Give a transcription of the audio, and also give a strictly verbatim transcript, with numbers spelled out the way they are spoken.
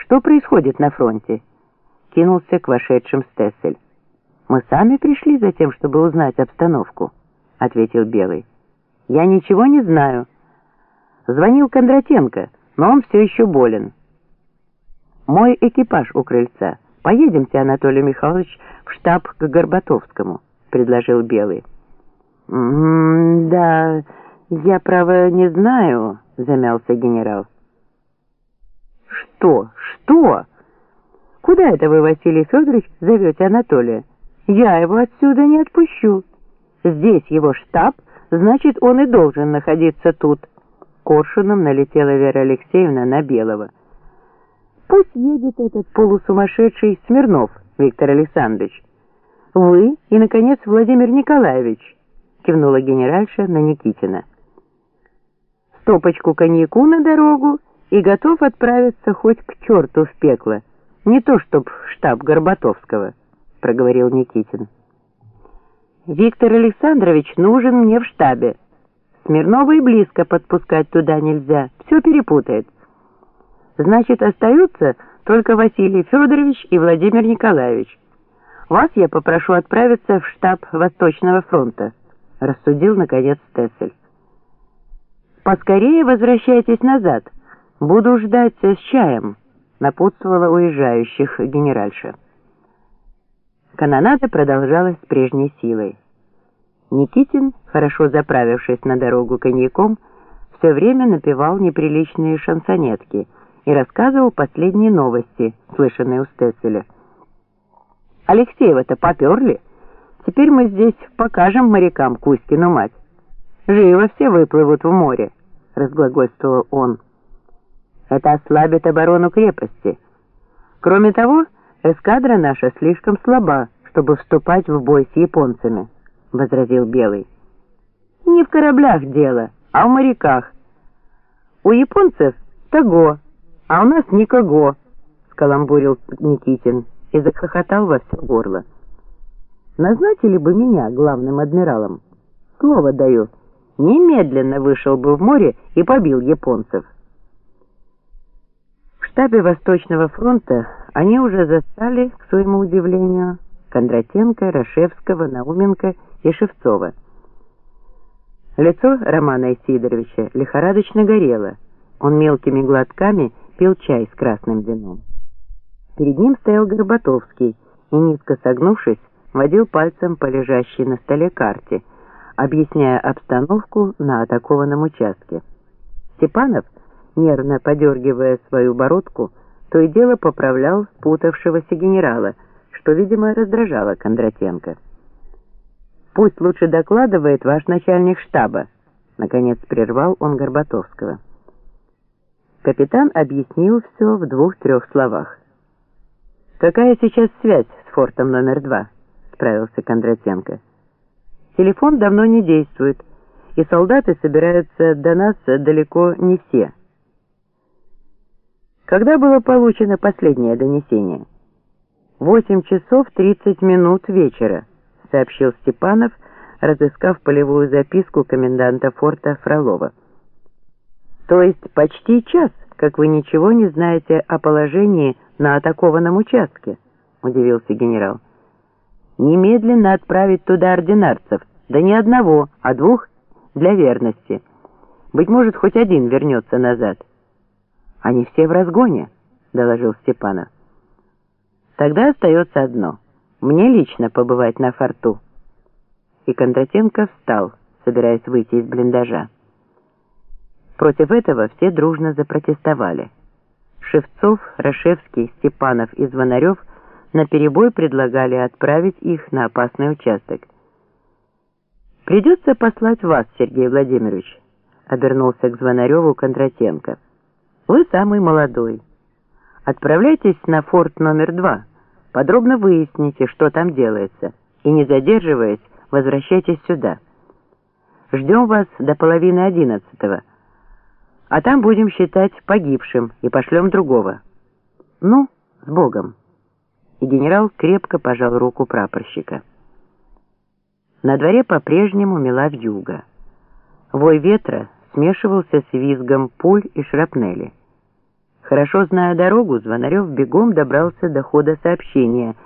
Что происходит на фронте?» Кинулся к вошедшим Стессель. «Мы сами пришли за тем, чтобы узнать обстановку», — ответил Белый. «Я ничего не знаю. Звонил Кондратенко, но он все еще болен. Мой экипаж у крыльца. Поедемте, Анатолий Михайлович, в штаб к Горбатовскому», — предложил Белый. «М да, я, право, не знаю», — замялся генерал. «Что? Что? Куда это вы, Василий Федорович, зовете Анатолия? Я его отсюда не отпущу. Здесь его штаб, значит, он и должен находиться тут». Коршуном налетела Вера Алексеевна на Белого. «Пусть едет этот полусумасшедший Смирнов, Виктор Александрович. Вы и, наконец, Владимир Николаевич», — кивнула генеральша на Никитина. «Стопочку коньяку на дорогу и готов отправиться хоть к черту в пекло. Не то чтоб в штаб Горбатовского», — проговорил Никитин. «Виктор Александрович нужен мне в штабе. Смирнова и близко подпускать туда нельзя, все перепутает. Значит, остаются только Василий Федорович и Владимир Николаевич. Вас я попрошу отправиться в штаб Восточного фронта», — рассудил, наконец, Стессель. «Поскорее возвращайтесь назад. Буду ждать с чаем», — напутствовала уезжающих генеральша. Канонада продолжалась с прежней силой. Никитин, хорошо заправившись на дорогу коньяком, все время напевал неприличные шансонетки и рассказывал последние новости, слышанные у Стесселя. «Алексеева-то поперли. Теперь мы здесь покажем морякам Кузькину мать. Живо все выплывут в море», — разглагольствовал он. «Это ослабит оборону крепости. Кроме того, эскадра наша слишком слаба, чтобы вступать в бой с японцами», — возразил Белый. «Не в кораблях дело, а в моряках. У японцев того, а у нас никого», — скаламбурил Никитин и захохотал во все горло. «Назначили бы меня главным адмиралом. Слово даю, немедленно вышел бы в море и побил японцев». В штабе Восточного фронта они уже застали, к своему удивлению, Кондратенко, Рашевского, Науменко и Шевцова. Лицо Романа Исидоровича лихорадочно горело. Он мелкими глотками пил чай с красным вином. Перед ним стоял Горбатовский и, низко согнувшись, водил пальцем по лежащей на столе карте, объясняя обстановку на атакованном участке. Степанов, нервно подергивая свою бородку, то и дело поправлял спутавшегося генерала, что, видимо, раздражало Кондратенко. «Пусть лучше докладывает ваш начальник штаба», — наконец прервал он Горбатовского. Капитан объяснил все в двух-трех словах. «Какая сейчас связь с фортом номер два?» — справился Кондратенко. «Телефон давно не действует, и солдаты собираются до нас далеко не все». «Когда было получено последнее донесение?» «Восемь часов тридцать минут вечера», — сообщил Степанов, разыскав полевую записку коменданта форта Фролова. «То есть почти час, как вы ничего не знаете о положении на атакованном участке?» — удивился генерал. «Немедленно отправить туда ординарцев, да не одного, а двух для верности. Быть может, хоть один вернется назад». «Они все в разгоне», — доложил Степанов. «Тогда остается одно — мне лично побывать на форту». И Кондратенко встал, собираясь выйти из блиндажа. Против этого все дружно запротестовали. Шевцов, Рашевский, Степанов и Звонарев наперебой предлагали отправить их на опасный участок. «Придется послать вас, Сергей Владимирович», — обернулся к Звонареву Кондратенко. «Вы самый молодой. Отправляйтесь на форт номер два, подробно выясните, что там делается, и, не задерживаясь, возвращайтесь сюда. Ждем вас до половины одиннадцатого, а там будем считать погибшим и пошлем другого. Ну, с Богом». И генерал крепко пожал руку прапорщика. На дворе по-прежнему мела вьюга. Вой ветра смешивался с визгом пуль и шрапнели. Хорошо зная дорогу, Звонарев бегом добрался до хода сообщения